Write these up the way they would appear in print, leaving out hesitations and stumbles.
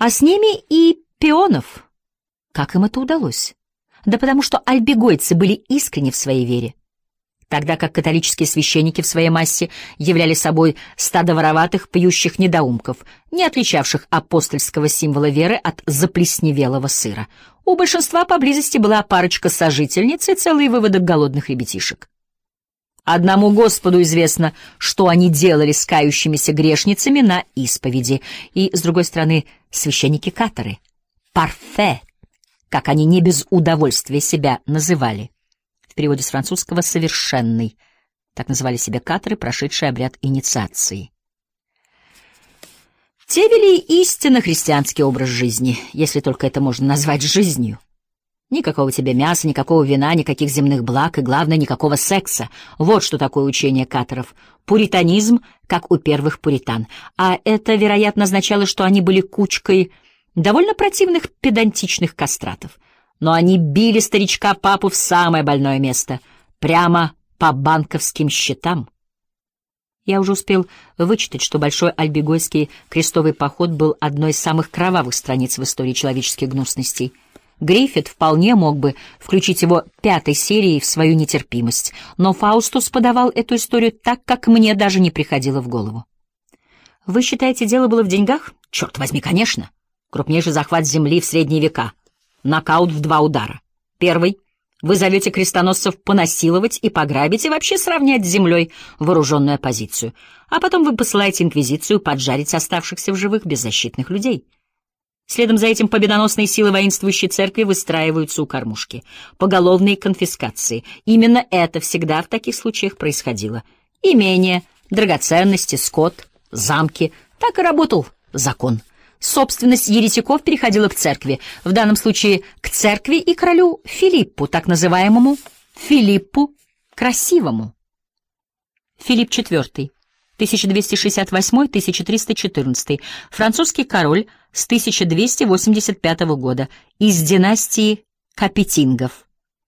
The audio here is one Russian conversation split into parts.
А с ними и пионов. Как им это удалось? Да потому что альбегойцы были искренни в своей вере, тогда как католические священники в своей массе являли собой стадо вороватых, пьющих недоумков, не отличавших апостольского символа веры от заплесневелого сыра. У большинства поблизости была парочка сожительниц и целый выводок голодных ребятишек. Одному Господу известно, что они делали с кающимися грешницами на исповеди, и, с другой стороны, священники-катары, парфе, как они не без удовольствия себя называли. В переводе с французского «совершенный». Так называли себя каторы, прошедшие обряд инициации. Те вели истинно христианский образ жизни, если только это можно назвать жизнью. Никакого тебе мяса, никакого вина, никаких земных благ и, главное, никакого секса. Вот что такое учение каторов. Пуританизм, как у первых пуритан. А это, вероятно, означало, что они были кучкой довольно противных педантичных кастратов. Но они били старичка-папу в самое больное место, прямо по банковским счетам. Я уже успел вычитать, что Большой Альбегойский крестовый поход был одной из самых кровавых страниц в истории человеческих гнусностей. Гриффит вполне мог бы включить его 5-й серией в свою нетерпимость, но Фаустус подавал эту историю так, как мне даже не приходило в голову. Вы считаете, дело было в деньгах? Черт возьми, конечно. Крупнейший захват земли в средние века. Нокаут в 2 удара. Первый. Вы зовете крестоносцев понасиловать и пограбить и вообще сравнять с землей вооруженную оппозицию. А потом вы посылаете инквизицию поджарить оставшихся в живых беззащитных людей. Следом за этим победоносные силы воинствующей церкви выстраиваются у кормушки. Поголовные конфискации. Именно это всегда в таких случаях происходило. Имения, драгоценности, скот, замки. Так и работал закон. Собственность еретиков переходила к церкви, в данном случае к церкви и королю Филиппу, так называемому Филиппу Красивому. Филипп IV, 1268-1314, французский король с 1285 года, из династии Капетингов.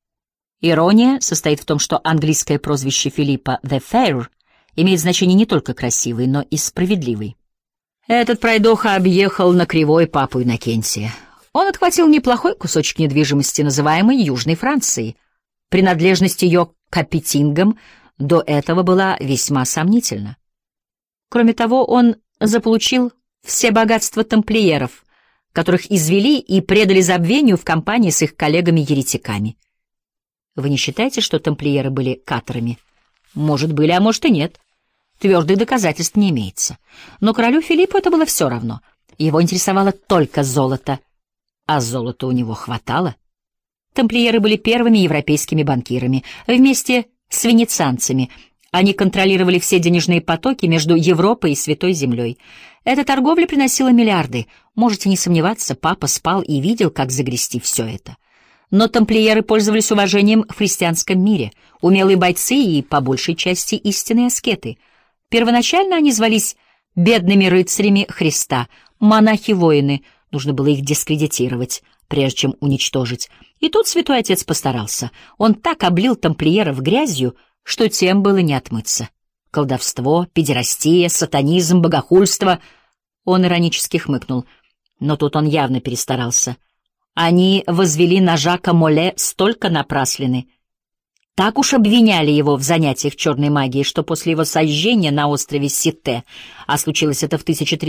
Ирония состоит в том, что английское прозвище Филиппа «The Fair» имеет значение не только красивый, но и справедливый. Этот пройдоха объехал на кривой папу Иннокентия. Он отхватил неплохой кусочек недвижимости, называемой Южной Францией. Принадлежность ее к Капетингам до этого была весьма сомнительна. Кроме того, он заполучил все богатства тамплиеров, которых извели и предали забвению в компании с их коллегами-еретиками. Вы не считаете, что тамплиеры были каторами? Может, были, а может и нет. Твердых доказательств не имеется. Но королю Филиппу это было все равно. Его интересовало только золото, а золота у него хватало. Тамплиеры были первыми европейскими банкирами. Вместе с венецианцами они контролировали все денежные потоки между Европой и Святой Землей. Эта торговля приносила миллиарды. Можете не сомневаться, папа спал и видел, как загрести все это. Но тамплиеры пользовались уважением в христианском мире, умелые бойцы и, по большей части, истинные аскеты. Первоначально они звались бедными рыцарями Христа, монахи-воины, нужно было их дискредитировать, прежде чем уничтожить. И тут святой отец постарался. Он так облил тамплиеров грязью, что тем было не отмыться. Колдовство, педерастия, сатанизм, богохульство. Он иронически хмыкнул, но тут он явно перестарался. Они возвели на Жака Моле столько напраслины, так уж обвиняли его в занятиях черной магией, что после его сожжения на острове Сите, а случилось это в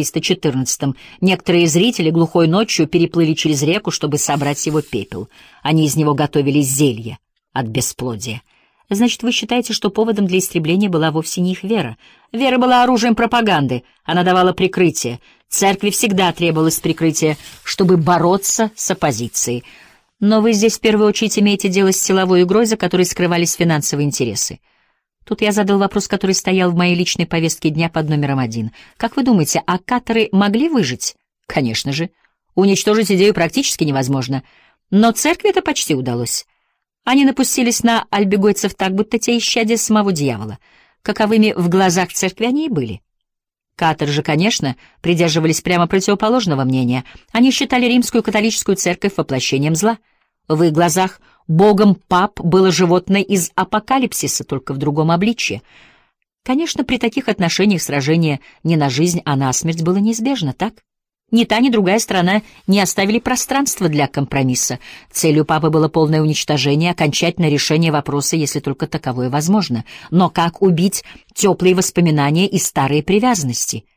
1314-м, некоторые зрители глухой ночью переплыли через реку, чтобы собрать его пепел. Они из него готовили зелье от бесплодия. Значит, вы считаете, что поводом для истребления была вовсе не их вера? Вера была оружием пропаганды, она давала прикрытие. Церкви всегда требовалось прикрытие, чтобы бороться с оппозицией. Но вы здесь в первую очередь имеете дело с силовой угрозой, за которой скрывались финансовые интересы. Тут я задал вопрос, который стоял в моей личной повестке дня под номером 1. Как вы думаете, а каторы могли выжить? Конечно же. Уничтожить идею практически невозможно. Но церкви это почти удалось. Они напустились на альбегойцев так, будто те исчадия самого дьявола. Каковыми в глазах церкви они и были. Каторы же, конечно, придерживались прямо противоположного мнения. Они считали римскую католическую церковь воплощением зла. В их глазах богом пап было животное из апокалипсиса, только в другом обличье. Конечно, при таких отношениях сражение не на жизнь, а на смерть было неизбежно, так? Ни та, ни другая сторона не оставили пространства для компромисса. Целью папы было полное уничтожение, окончательное решение вопроса, если только таковое возможно. Но как убить теплые воспоминания и старые привязанности?